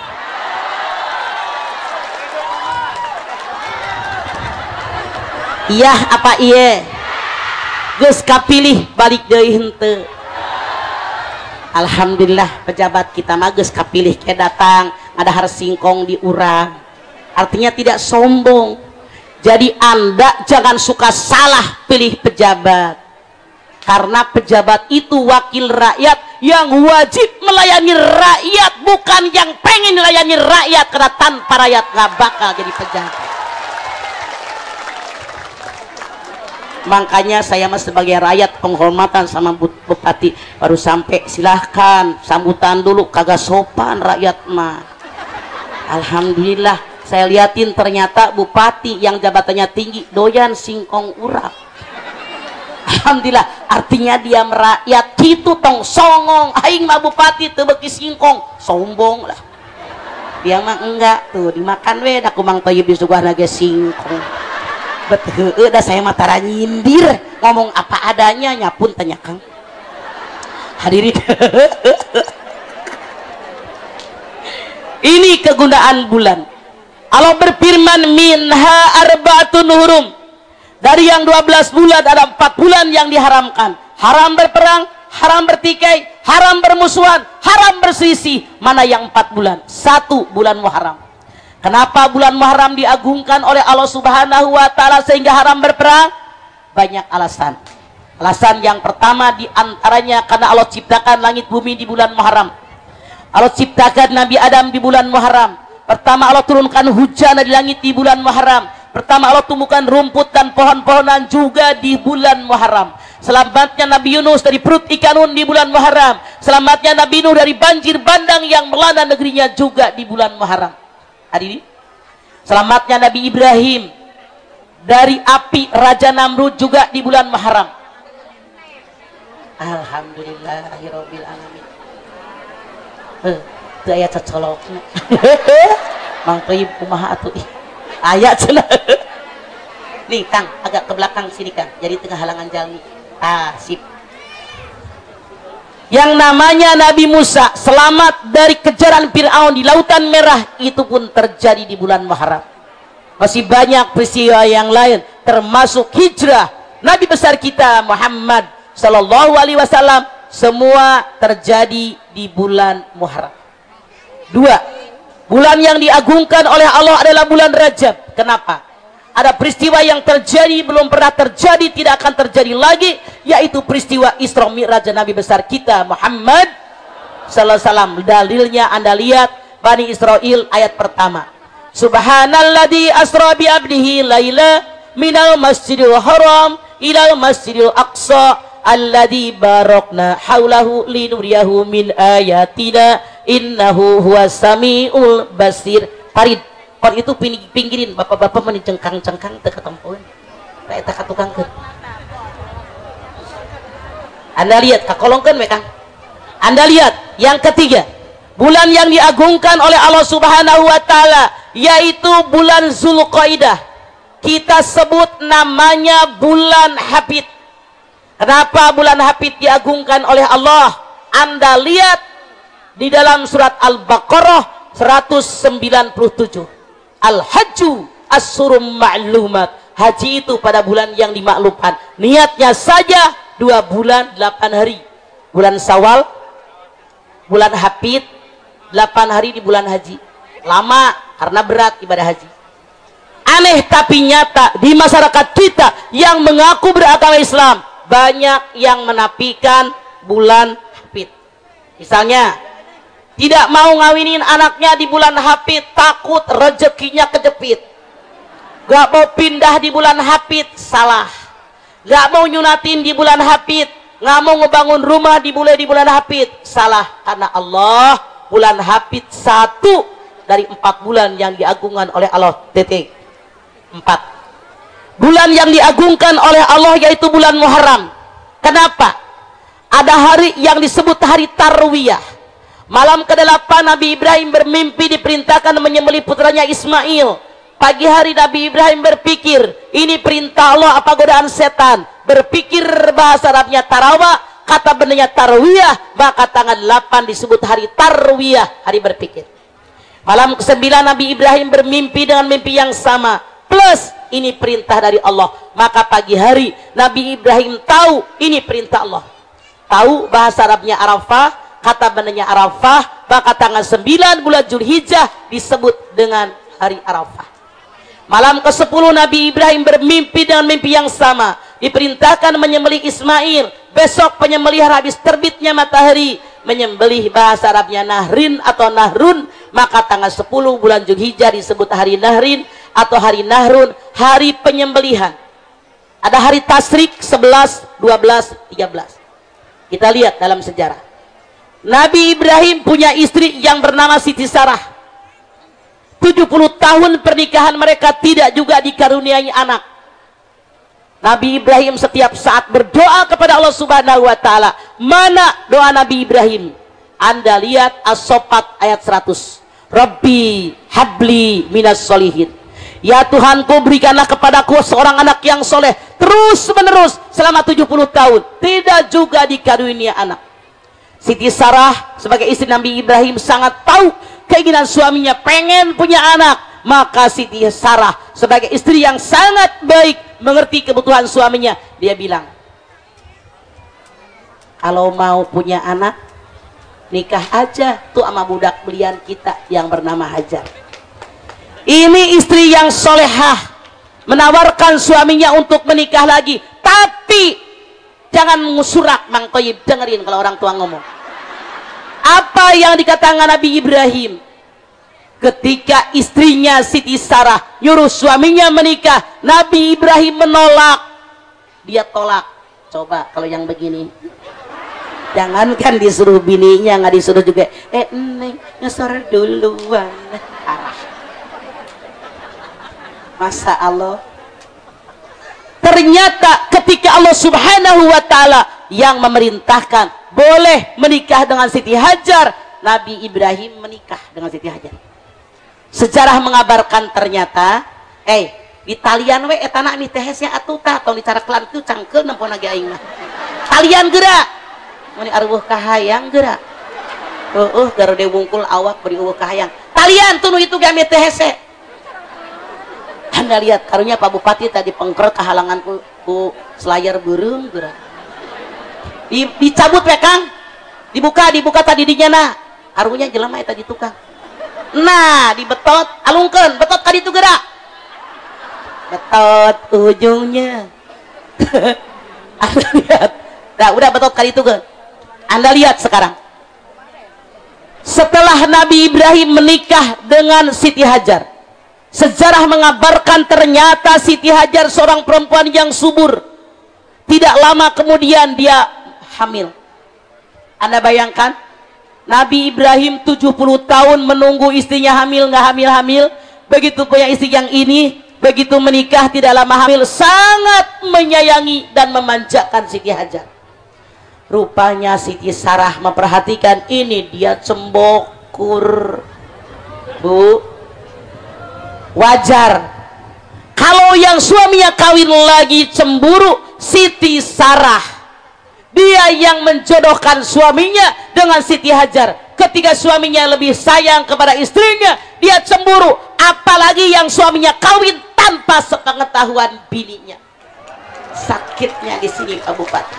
Speaker 1: Iya apa iye? Geus kapilih balik deui henteu. Alhamdulillah pejabat kita mah geus kapilih ke datang ngadahar singkong di urang. Artinya tidak sombong. Jadi Anda jangan suka salah pilih pejabat. Karena pejabat itu wakil rakyat yang wajib melayani rakyat, bukan yang pengen melayani rakyat, karena tanpa rakyat nggak bakal jadi pejabat. Makanya saya mah sebagai rakyat penghormatan sama bupati baru sampai, silahkan sambutan dulu, kagak sopan rakyat mah. Alhamdulillah saya liatin ternyata bupati yang jabatannya tinggi doyan singkong urap. Alhamdulillah, artinya dia merakyat gitu tong songong. Aing mah bupati teu beuki singkong, sombong lah. Dia mah enggak tuh dimakan we da kumang toyib disuguhna ge singkong. Bet heueuh da saya mah tara nyindir, ngomong apa adanya nyapun tanya Kang. Hadirin. Ini kegunaan bulan. Allah berfirman minha arbaatun hurum. Dari yang 12 bulan ada 4 bulan yang diharamkan. Haram berperang, haram bertikai, haram bermusuhan, haram berselisih. Mana yang 4 bulan? 1 bulan Muharram. Kenapa bulan Muharram diagungkan oleh Allah Subhanahu wa taala sehingga haram berperang? Banyak alasan. Alasan yang pertama diantaranya karena Allah ciptakan langit bumi di bulan Muharram. Allah ciptakan Nabi Adam di bulan Muharram. Pertama Allah turunkan hujan di langit di bulan Muharram. Pertama Allah tumbuhkan rumput dan pohon-pohonan juga di bulan Muharram. Selamatnya Nabi Yunus dari perut ikan nun di bulan Muharram. Selamatnya Nabi Nuh dari banjir bandang yang melanda negerinya juga di bulan Muharram. Hadirin, selamatnya Nabi Ibrahim dari api Raja Namrud juga di bulan Muharram. Alhamdulillahirabbil alamin. Teu aya cocolokna. Mang Toyib kumaha atuh? Ayat cenah. Nih Kang, agak ke belakang sini Kang, jadi tengah halangan jalan. Sip. Yang namanya Nabi Musa selamat dari kejaran Fir'aun di Lautan Merah, itu pun terjadi di bulan Muharram. Masih banyak peristiwa yang lain, termasuk hijrah Nabi besar kita Muhammad Sallallahu Alaihi Wasallam, semua terjadi di bulan Muharram. 2. Bulan yang diagungkan oleh Allah adalah bulan Rajab. Kenapa? Ada peristiwa yang terjadi, belum pernah terjadi, tidak akan terjadi lagi, yaitu peristiwa Isra Mi'raj Nabi besar kita Muhammad sallallahu alaihi wasallam. Dalilnya Anda lihat Bani Israil ayat pertama. Subhanalladzi asra bi 'abdihi laila minal masjidil haram ilal masjidil aqsa alladzi barakna haulahu linuriyahu min ayatina innahu huwas samiul basir. Parid itu pinggirin bapak-bapak meni cengkang-cengkang teu ketempoeun. Ta eta katukangkeun. Anda lihat kakolongkeun we Kang. Anda lihat yang ketiga, bulan yang diagungkan oleh Allah Subhanahu wa taala yaitu bulan Zulqaidah. kita sebut namanya bulan Hafid. Kenapa bulan Hafid diagungkan oleh Allah? Anda lihat di dalam surat Al-Baqarah 197. Al-Hajju As-Surum Ma'lumat. Haji itu pada bulan yang dimaklumkan. Niatnya saja 2 bulan 8 hari. Bulan Syawal, bulan Hafid, 8 hari di bulan haji. Lama karena berat ibadah haji. Aneh tapi nyata di masyarakat kita yang mengaku beragama Islam, banyak yang menafikan bulan Hafid. Misalnya, tidak mau ngawinin anaknya di bulan Hafid, takut rezekinya kejepit. Gak mau pindah di bulan Hafid, salah. Gak mau nyunatin di bulan Hafid, gak mau ngebangun rumah di bulan Hafid, salah. Karena Allah, bulan Hafid 1 dari 4 bulan yang diagungkan oleh Allah. Titik 4 bulan yang diagungkan oleh Allah, yaitu bulan Muharram. Kenapa? Ada hari yang disebut hari Tarwiyah. Malam ke-8 Nabi Ibrahim bermimpi diperintahkan menyembelih putranya Ismail. Pagi hari Nabi Ibrahim berpikir, ini perintah Allah apa godaan setan? Berpikir bahasa Arabnya tarawah, kata benarnya tarwiyah, maka tanggal 8 disebut hari Tarwiyah, hari berpikir. Malam ke-9 Nabi Ibrahim bermimpi dengan mimpi yang sama, plus ini perintah dari Allah. Maka pagi hari Nabi Ibrahim tahu ini perintah Allah. Tahu bahasa Arabnya Arafah, kata benarnya Arafah, maka tanggal 9 bulan Zulhijjah disebut dengan hari Arafah. Malam ke-10 Nabi Ibrahim bermimpi dengan mimpi yang sama, diperintahkan menyembelih Ismail. Besok penyembelihan habis terbitnya matahari, menyembelih bahasa Arabnya Nahrin atau Nahrun, maka tanggal 10 bulan Zulhijjah disebut hari Nahrin atau hari Nahrun, hari penyembelihan. Ada hari Tasrik 11, 12, 13. Kita lihat dalam sejarah. Nabi Ibrahim punya istri yang bernama Siti Sarah. 70 tahun pernikahan mereka tidak juga dikaruniai anak. Nabi Ibrahim setiap saat berdoa kepada Allah Subhanahu wa taala. Mana doa Nabi Ibrahim? Anda lihat As-Saffat ayat 100. Rabbi habli minas solihin. Ya Tuhanku, berikanlah kepadaku seorang anak yang soleh terus menerus selama 70 tahun. Tidak juga dikaruniai anak. Siti Sarah sebagai istri Nabi Ibrahim sangat tahu keinginan suaminya pengen punya anak. Maka Siti Sarah sebagai istri yang sangat baik mengerti kebutuhan suaminya, dia bilang, kalau mau punya anak nikah aja tuh sama budak belian kita yang bernama Hajar. Ini istri yang solehah, menawarkan suaminya untuk menikah lagi. Tapi jangan mengusurak, Mang Toyib, dengerin kalau orang tua ngomong. Apa yang dikatakan Nabi Ibrahim ketika istrinya Siti Sarah nyuruh suaminya menikah? Nabi Ibrahim menolak. Dia tolak. Coba kalau yang begini, jangankan disuruh bininya, nggak disuruh juga. Neng nyesor duluan. Arah. Masa Allah. Ternyata ketika Allah Subhanahu wa taala yang memerintahkan boleh menikah dengan Siti Hajar, Nabi Ibrahim menikah dengan Siti Hajar. Sejarah mengabarkan ternyata di talian we eta na mi tehesnya atuh tah tong dicarakelan kieu cangkeul nempon lagi aing mah. Talian geura. Mun arwuh kahayang geura. Heueuh garude wungkul awak beri eueuh kahayang. Talian tunu itu ge mi tehese. Anda lihat karunya Pak Bupati tadi pengker kehalangan ku selayar burung geura. Dicabut ya Kang. Dibuka tadi dinya na. Karunya jelema eta di tukang. Nah, dibetot, alungkeun, betot ka ditu geura. Betot ujungnya. Anda lihat. Nah, udah betot ka ditu geura. Anda lihat sekarang. Setelah Nabi Ibrahim menikah dengan Siti Hajar, sejarah mengabarkan ternyata Siti Hajar seorang perempuan yang subur. Tidak lama kemudian dia hamil. Anda bayangkan, Nabi Ibrahim 70 tahun menunggu istrinya hamil, nggak hamil-hamil. Begitu punya istri yang ini, begitu menikah tidak lama hamil, sangat menyayangi dan memanjakan Siti Hajar. Rupanya Siti Sarah memperhatikan ini, dia cembokur. Bu, wajar Kalau yang suaminya kawin lagi cemburu, Siti Sarah, dia yang menjodohkan suaminya dengan Siti Hajar. Ketika suaminya lebih sayang kepada istrinya, dia cemburu. Apalagi yang suaminya kawin tanpa sepengetahuan bininya. Sakitnya di sini Pak Bupati.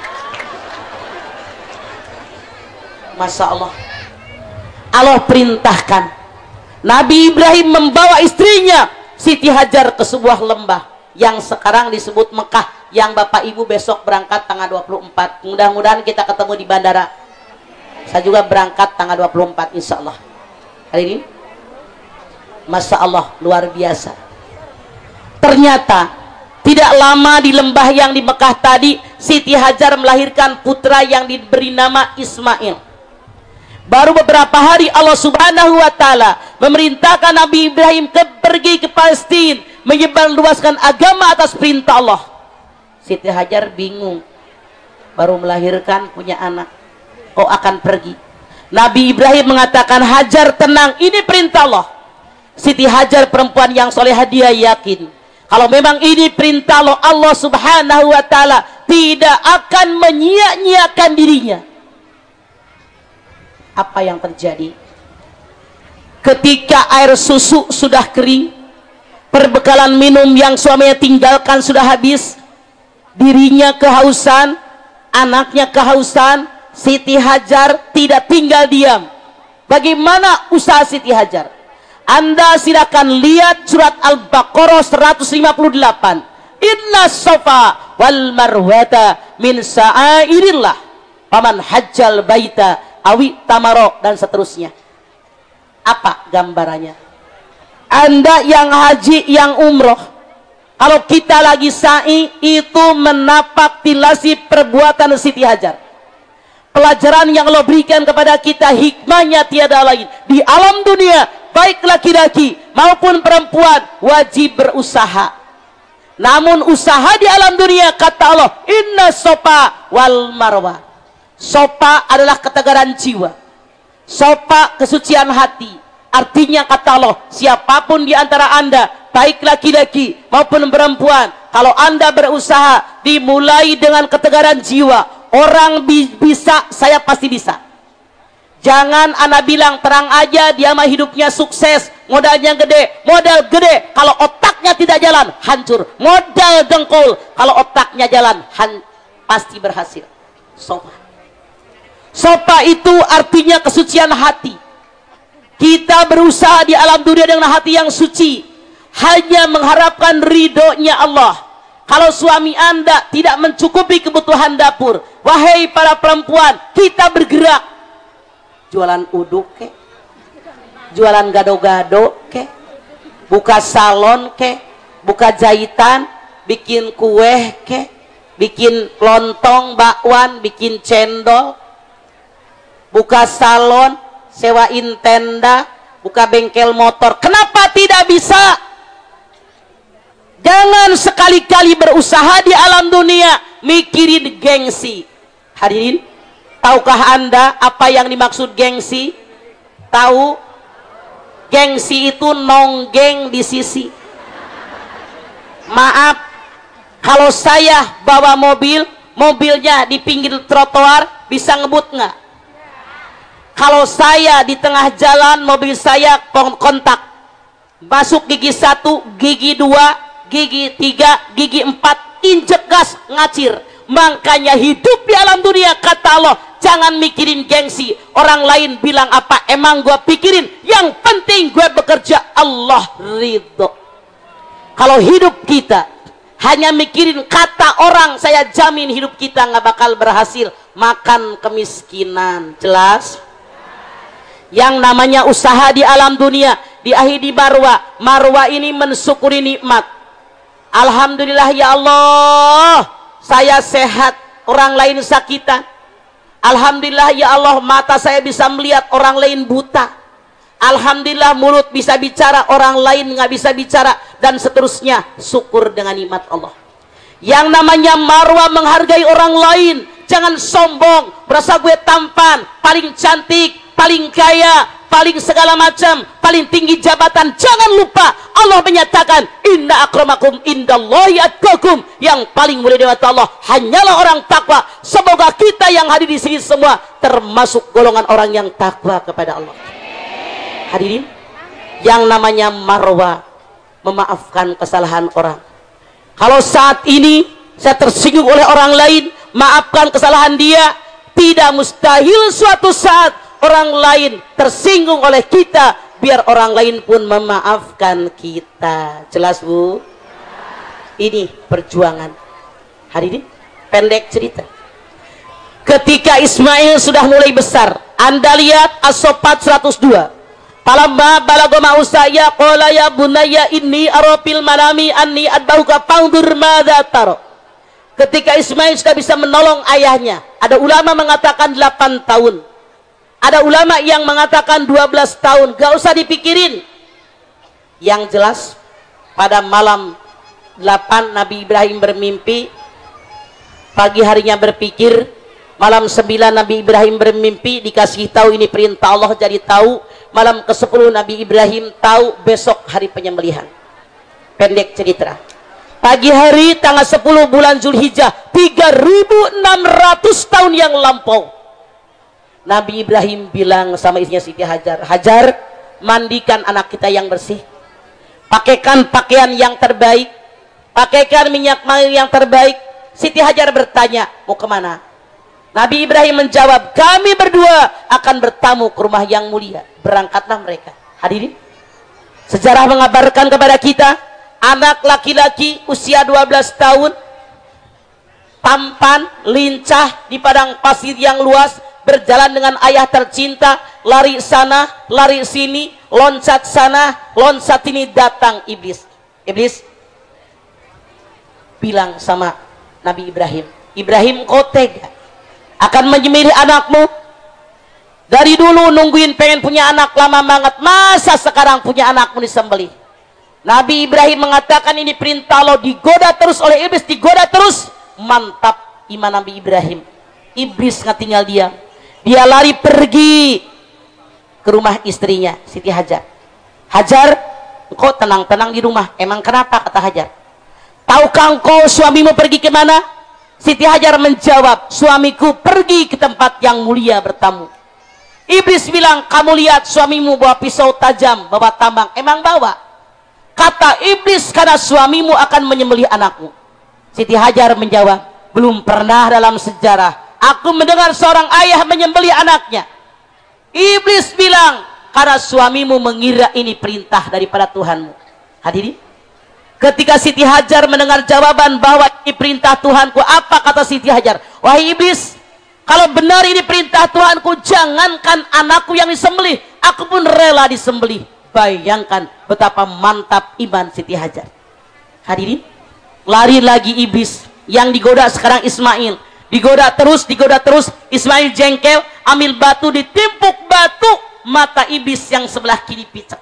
Speaker 1: Masya Allah. Allah perintahkan Nabi Ibrahim membawa istrinya Siti Hajar ke sebuah lembah yang sekarang disebut Mekah, yang Bapak Ibu besok berangkat tanggal 24. Mudah-mudahan kita ketemu di bandara. Saya juga berangkat tanggal 24 insya Allah. Hari ini Masya Allah, luar biasa. Ternyata tidak lama di lembah yang di Mekah tadi, Siti Hajar melahirkan putra yang diberi nama Ismail. Baru beberapa hari Allah Subhanahu wa Ta'ala memerintahkan Nabi Ibrahim pergi ke Palestina, menyebarluaskan agama atas perintah Allah. Siti Hajar bingung, baru melahirkan punya anak, kok akan pergi. Nabi Ibrahim mengatakan, Hajar tenang, ini perintah Allah. Siti Hajar perempuan yang solehah, dia yakin kalau memang ini perintah Allah, Allah Subhanahu wa Ta'ala tidak akan menyia-nyiakan dirinya. Apa yang terjadi? Ketika air susu sudah kering, perbekalan minum yang suaminya tinggalkan sudah habis, dirinya kehausan, anaknya kehausan, Siti Hajar tidak tinggal diam. Bagaimana usaha Siti Hajar? Anda silakan lihat surat Al-Baqarah 158. Inna Safa wal Marwata min sa'airillah faman hajjal baita awi tamaro, dan seterusnya. Apa gambarannya? Anda yang haji, yang umroh, kalau kita lagi sa'i, itu menapak tilasi perbuatan Siti Hajar. Pelajaran yang Allah berikan kepada kita, hikmahnya tiada lain. Di alam dunia, baik laki-laki maupun perempuan, wajib berusaha. Namun usaha di alam dunia, kata Allah, inna sopa wal marwa. Sopa adalah ketegaran jiwa, sopa kesucian hati. Artinya kata Allah, siapapun di antara Anda, baik laki-laki maupun perempuan, kalau Anda berusaha dimulai dengan ketegaran jiwa. Orang bisa, saya pasti bisa. Jangan Anda bilang terang aja, dia mah hidupnya sukses, modalnya gede. Modal gede, kalau otaknya tidak jalan, hancur. Modal dengkul, kalau otaknya jalan, pasti berhasil. Sopa. Sopa itu artinya kesucian hati. Kita berusaha di alam dunia dengan hati yang suci, hanya mengharapkan ridhonya Allah. Kalau suami Anda tidak mencukupi kebutuhan dapur, wahai para perempuan, kita bergerak. Jualan uduk ke, jualan gado-gado ke, buka salon ke, buka jahitan, bikin kue ke, bikin lontong, bakwan, bikin cendol, buka salon, sewain tenda, buka bengkel motor. Kenapa tidak bisa? Jangan sekali-kali berusaha di alam dunia mikirin gengsi. Hadirin, tahukah Anda apa yang dimaksud gengsi? Tahu? Gengsi itu nonggeng di sisi. Maaf, kalau saya bawa mobil, mobilnya di pinggir trotoar, bisa ngebut nggak? Kalau saya di tengah jalan, mobil saya kontak, masuk gigi 1, gigi 2, gigi 3, gigi 4, injek gas, ngacir. Makanya hidup di alam dunia, kata Allah, jangan mikirin gengsi. Orang lain bilang apa, emang gue pikirin. Yang penting gue bekerja, Allah ridho. Kalau hidup kita hanya mikirin kata orang, saya jamin hidup kita nggak bakal berhasil. Makan kemiskinan. Jelas? Yang namanya usaha di alam dunia diakhiri di marwah. Marwah ini mensyukuri nikmat. Alhamdulillah ya Allah, saya sehat, orang lain sakitan. Alhamdulillah ya Allah, mata saya bisa melihat, orang lain buta. Alhamdulillah mulut bisa bicara, orang lain nggak bisa bicara, dan seterusnya. Syukur dengan nikmat Allah. Yang namanya marwah menghargai orang lain. Jangan sombong, merasa gue tampan, paling cantik, paling kaya, paling segala macam, paling tinggi jabatan. Jangan lupa Allah menyatakan, inna akramakum indallahi atqakum. Yang paling mulia di mata Allah hanyalah orang takwa. Semoga kita yang hadir di sini semua termasuk golongan orang yang takwa kepada Allah. Hadirin, yang namanya marwah, memaafkan kesalahan orang. Kalau saat ini saya tersinggung oleh orang lain, maafkan kesalahan dia. Tidak mustahil suatu saat orang lain tersinggung oleh kita, biar orang lain pun memaafkan kita. Jelas, Bu? Ini perjuangan. Hari ini pendek cerita. Ketika Ismail sudah mulai besar, Anda lihat As-Saffat 102. Falamma balagha ma'usaya qala ya bunayya inni ara fil manami anni adbahuka fanzur madza tara. Ketika Ismail sudah bisa menolong ayahnya, ada ulama mengatakan 8 tahun, ada ulama yang mengatakan 12 tahun, gak usah dipikirin. Yang jelas pada malam 8 Nabi Ibrahim bermimpi, pagi harinya berpikir, malam 9 Nabi Ibrahim bermimpi, dikasih tahu ini perintah Allah jadi tahu, malam ke-10 Nabi Ibrahim tahu besok hari penyembelihan. Pendek cerita. Pagi hari tanggal 10 bulan Zulhijjah 3600 tahun yang lampau, Nabi Ibrahim bilang sama istrinya Siti Hajar, Hajar, mandikan anak kita yang bersih, pakaikan pakaian yang terbaik, pakaikan minyak wangi yang terbaik. Siti Hajar bertanya, mau kemana? Nabi Ibrahim menjawab, kami berdua akan bertamu ke rumah yang mulia. Berangkatlah mereka. Hadirin, sejarah mengabarkan kepada kita, anak laki-laki usia 12 tahun, tampan, lincah di padang pasir yang luas, berjalan dengan ayah tercinta, lari sana, lari sini, loncat sana, loncat sini, datang iblis. Iblis bilang sama Nabi Ibrahim, Ibrahim, kau tega akan menyembelih anakmu? Dari dulu nungguin pengen punya anak lama banget, masa sekarang punya anakmu disembelih? Nabi Ibrahim mengatakan ini perintah Allah, digoda terus oleh iblis, digoda terus. Mantap iman Nabi Ibrahim. Iblis nggak tinggal diam, dia lari pergi ke rumah istrinya Siti Hajar. Hajar, engkau tenang-tenang di rumah. Emang kenapa? Kata Hajar. Tahukah engkau suamimu pergi kemana? Siti Hajar menjawab, suamiku pergi ke tempat yang mulia bertamu. Iblis bilang, kamu lihat suamimu bawa pisau tajam, bawa tambang. Emang bawa? Kata iblis, karena suamimu akan menyembelih anakmu. Siti Hajar menjawab, belum pernah dalam sejarah aku mendengar seorang ayah menyembelih anaknya. Iblis bilang, karena suamimu mengira ini perintah daripada Tuhanmu. Hadirin, ketika Siti Hajar mendengar jawaban bahwa ini perintah Tuhanku, apa kata Siti Hajar? Wahai iblis, kalau benar ini perintah Tuhanku, jangankan anakku yang disembelih, aku pun rela disembelih. Bayangkan betapa mantap iman Siti Hajar. Hadirin, lari lagi iblis. Yang digoda sekarang Ismail. Digoda terus. Ismail jengkel, ambil batu, ditimpuk batu, mata iblis yang sebelah kiri picek.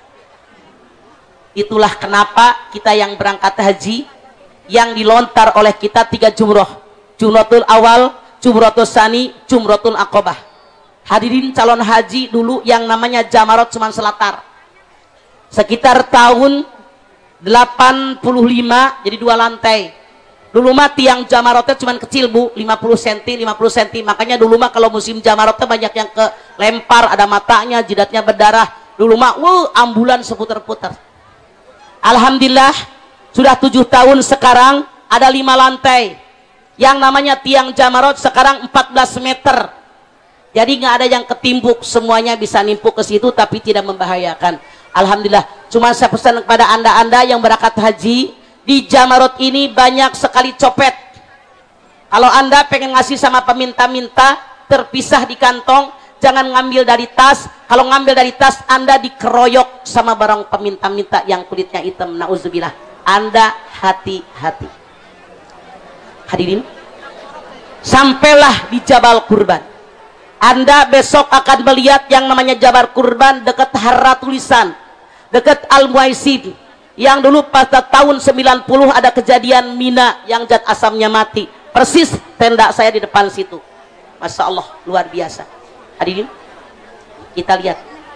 Speaker 1: Itulah kenapa kita yang berangkat haji, yang dilontar oleh kita 3 jumroh. Jumrotul awal, jumrotul sani, jumrotul aqobah. Hadirin calon haji dulu yang namanya jamarot cuma selatar. Sekitar tahun 85, jadi 2 lantai. Dulu mah tiang jamarotnya cuma kecil, Bu, 50 cm. Makanya dulu mah kalau musim jamarotnya banyak yang kelempar, ada matanya, jidatnya berdarah. Dulu mah ambulan seputar-putar. Alhamdulillah sudah 7 tahun sekarang ada 5 lantai. Yang namanya tiang jamarot sekarang 14 meter. Jadi nggak ada yang ketimbuk, semuanya bisa nimpuk ke situ tapi tidak membahayakan. Alhamdulillah. Cuma saya pesan kepada anda-anda yang berangkat haji, di jamarot ini banyak sekali copet. Kalau anda pengen ngasih sama peminta-minta, terpisah di kantong, jangan ngambil dari tas. Kalau ngambil dari tas, anda dikeroyok sama barang peminta-minta yang kulitnya hitam. Nauzubillah. Anda hati-hati. Hadirin, sampailah di Jabal Kurban. Anda besok akan melihat yang namanya Jabal Kurban dekat Harra Tulisan, dekat Al-Muaisid. Yang dulu pada tahun 90 ada kejadian Mina yang zat asamnya mati. Persis tenda saya di depan situ. Masya Allah, luar biasa. Hadirin, kita lihat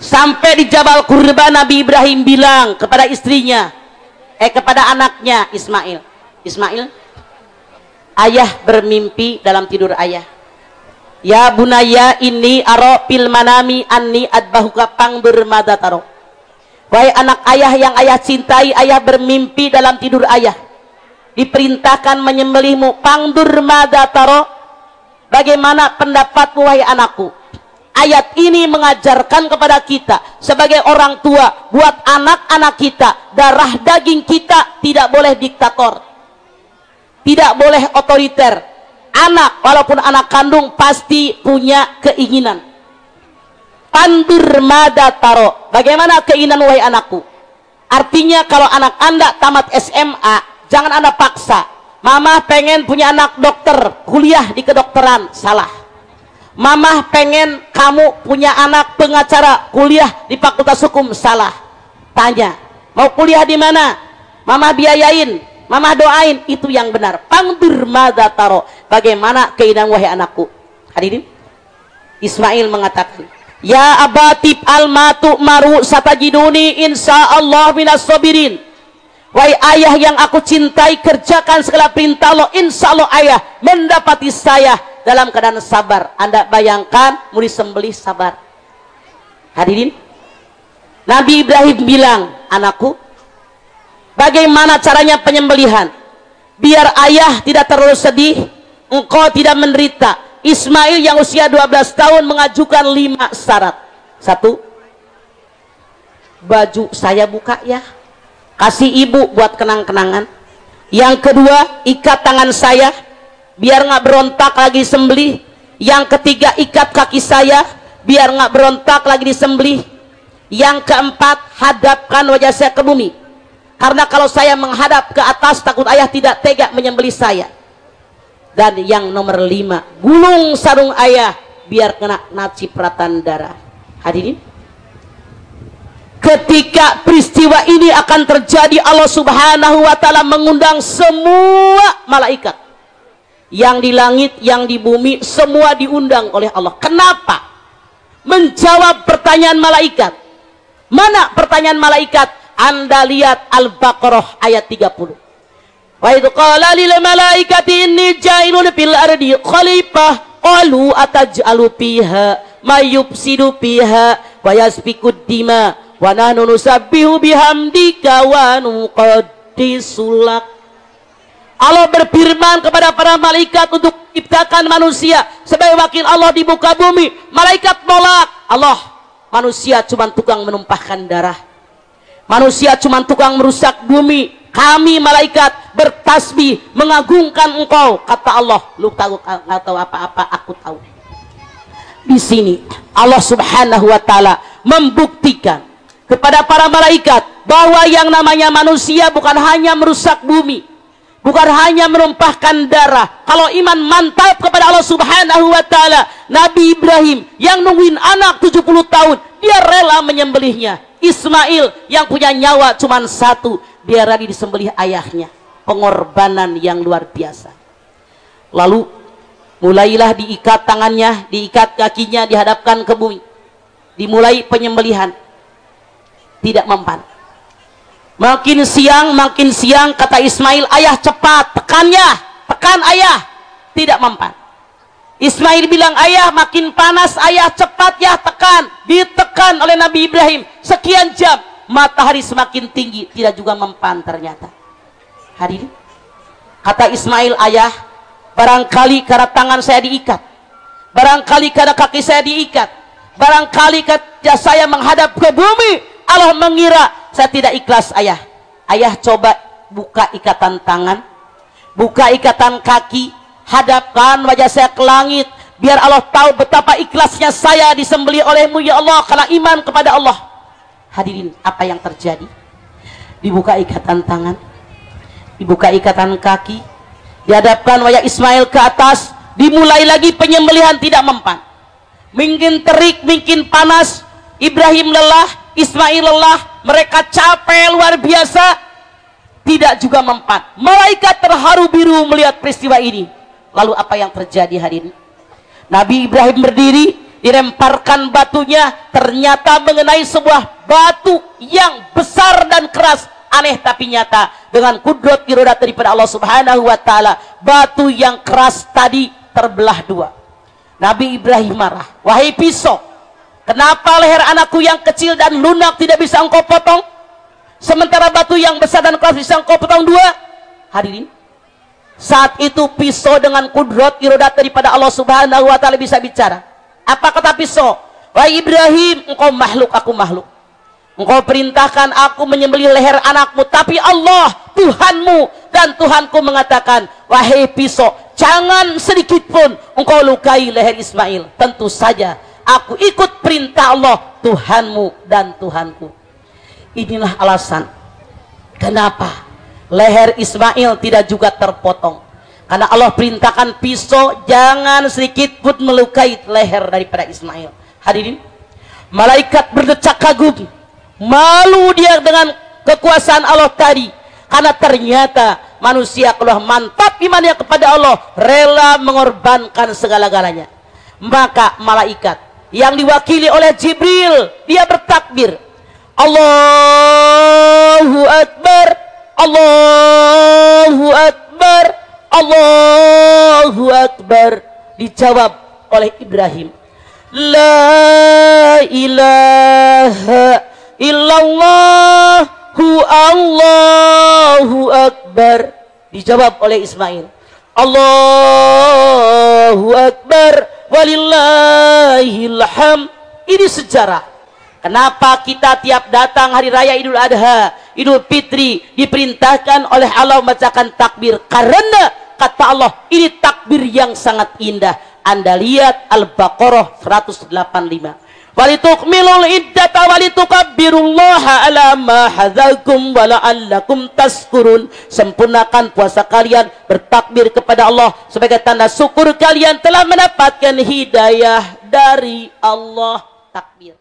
Speaker 1: Sampai di Jabal Qurba Nabi Ibrahim bilang kepada istrinya, kepada anaknya Ismail, Ismail, ayah bermimpi dalam tidur ayah. Ya bunaya ini aro pil manami anni adbahuka pangdur mada taro. Wahai anak ayah yang ayah cintai, ayah bermimpi dalam tidur ayah. Diperintahkan menyembelihmu, pangdur mada taro. Bagaimana pendapatmu wahai anakku? Ayat ini mengajarkan kepada kita sebagai orang tua, buat anak-anak kita, darah daging kita tidak boleh diktator, tidak boleh otoriter. Anak, walaupun anak kandung, pasti punya keinginan. Pandur mada taro. Bagaimana keinginan wahai anakku? Artinya kalau anak anda tamat SMA, jangan anda paksa. Mama pengen punya anak dokter, kuliah di kedokteran. Salah. Mama pengen kamu punya anak pengacara, kuliah di Fakultas Hukum. Salah. Tanya, mau kuliah di mana? Mama biayain, mama doain. Itu yang benar. Pangdur mada taro. Bagaimana keinginan wahai anakku? Hadirin, Ismail mengatakan, ya abatib al-matu maru satajiduni insyaallah minas sabirin. Wahai ayah yang aku cintai, kerjakan segala perintah Allah, insyaallah ayah mendapati saya dalam keadaan sabar. Anda bayangkan mau disembelih sabar. Hadirin, Nabi Ibrahim bilang, anakku, bagaimana caranya penyembelihan biar ayah tidak terlalu sedih, engkau tidak menderita. Ismail yang usia 12 tahun mengajukan 5 syarat. 1, baju saya buka ya, kasih ibu buat kenang-kenangan. Yang kedua, ikat tangan saya biar nggak berontak lagi disembelih. Yang ketiga, ikat kaki saya biar nggak berontak lagi disembelih. Yang keempat, hadapkan wajah saya ke bumi, karena kalau saya menghadap ke atas takut ayah tidak tega menyembelih saya. Dan yang nomor 5, gulung sarung ayah biar kena nacipratan darah. Hadirin, ketika peristiwa ini akan terjadi, Allah Subhanahu wa ta'ala mengundang semua malaikat yang di langit, yang di bumi, semua diundang oleh Allah. Kenapa? Menjawab pertanyaan malaikat. Mana pertanyaan malaikat? Anda lihat Al-Baqarah ayat 30. Wa idh qala lil malaikati inni ja'ilun fil ardi khalifah qalu ataj'alu fiha may yufsidu fiha wa yasfikud dima wa nahnu nusabbihu bihamdika wa nuqaddisu lak. Allah berfirman kepada para malaikat untuk menciptakan manusia sebagai wakil Allah di muka bumi. Malaikat nolak. Allah, manusia cuma tukang menumpahkan darah, manusia cuma tukang merusak bumi. Kami malaikat bertasbih mengagungkan engkau. Kata Allah, lu tahu nggak tahu apa-apa, aku tahu. Di sini Allah Subhanahu wa ta'ala membuktikan kepada para malaikat bahwa yang namanya manusia bukan hanya merusak bumi, bukan hanya menumpahkan darah. Kalau iman mantap kepada Allah Subhanahu wa ta'ala, Nabi Ibrahim yang nungguin anak 70 tahun, dia rela menyembelihnya. Ismail yang punya nyawa cuma 1, dia rela disembelih ayahnya. Pengorbanan yang luar biasa. Lalu mulailah diikat tangannya, diikat kakinya, dihadapkan ke bumi. Dimulai penyembelihan. Tidak mempan. Makin siang kata Ismail, ayah cepat, tekannya, tekan ayah. Tidak mempan. Ismail bilang, ayah makin panas, ayah cepat ya tekan. Ditekan oleh Nabi Ibrahim sekian jam, matahari semakin tinggi, tidak juga mempan ternyata. Hadirin, kata Ismail, ayah, barangkali karena tangan saya diikat, barangkali karena kaki saya diikat, barangkali karena saya menghadap ke bumi, Allah mengira saya tidak ikhlas ayah. Ayah coba buka ikatan tangan, buka ikatan kaki, hadapkan wajah saya ke langit, biar Allah tahu betapa ikhlasnya saya disembelih olehmu ya Allah, karena iman kepada Allah. Hadirin, apa yang terjadi? Dibuka ikatan tangan, dibuka ikatan kaki, dihadapkan wajah Ismail ke atas, dimulai lagi penyembelihan. Tidak mempan. Mungkin terik, mungkin panas, Ibrahim lelah, Ismail lelah, mereka capek luar biasa, tidak juga mempan. Malaikat terharu biru melihat peristiwa ini. Lalu apa yang terjadi hadirin? Nabi Ibrahim berdiri, dilemparkan batunya, ternyata mengenai sebuah batu yang besar dan keras, aneh tapi nyata, dengan kudrat iradat daripada Allah Subhanahu wa taala. Batu yang keras tadi terbelah dua. Nabi Ibrahim marah, "Wahai pisau, kenapa leher anakku yang kecil dan lunak tidak bisa engkau potong, sementara batu yang besar dan keras bisa engkau potong dua?" Hadirin, saat itu pisau dengan kudrat iradat daripada Allah Subhanahu wa taala bisa bicara. Apa kata pisau? "Wahai Ibrahim, engkau makhluk, aku makhluk. Engkau perintahkan aku menyembelih leher anakmu, tapi Allah, Tuhanmu dan Tuhanku mengatakan, wahai pisau, jangan sedikit pun engkau lukai leher Ismail. Tentu saja aku ikut perintah Allah, Tuhanmu dan Tuhanku." Inilah alasan kenapa leher Ismail tidak juga terpotong. Karena Allah perintahkan pisau jangan sedikit pun melukai leher daripada Ismail. Hadirin, malaikat berdecak kagum, malu dia dengan kekuasaan Allah tadi, karena ternyata manusia kalau mantap imannya kepada Allah, rela mengorbankan segala-galanya. Maka malaikat yang diwakili oleh Jibril, dia bertakbir, Allahu Akbar, Allahu Akbar, Allahu Akbar. Dijawab oleh Ibrahim, la ilaha illallahu Allahu Akbar. Dijawab oleh Ismail, Allahu Akbar walillahil hamd. Ini sejarah kenapa kita tiap datang hari raya Idul Adha, Idul Fitri diperintahkan oleh Allah membacakan takbir, karena kata Allah ini takbir yang sangat indah. Anda lihat Al-Baqarah 185. Walitukmilul iddata walitukabbirullaha ala ma hadzakum wa la'allakum tashkurun. Sempurnakan puasa kalian, bertakbir kepada Allah sebagai tanda syukur kalian telah mendapatkan hidayah dari Allah. Takbir.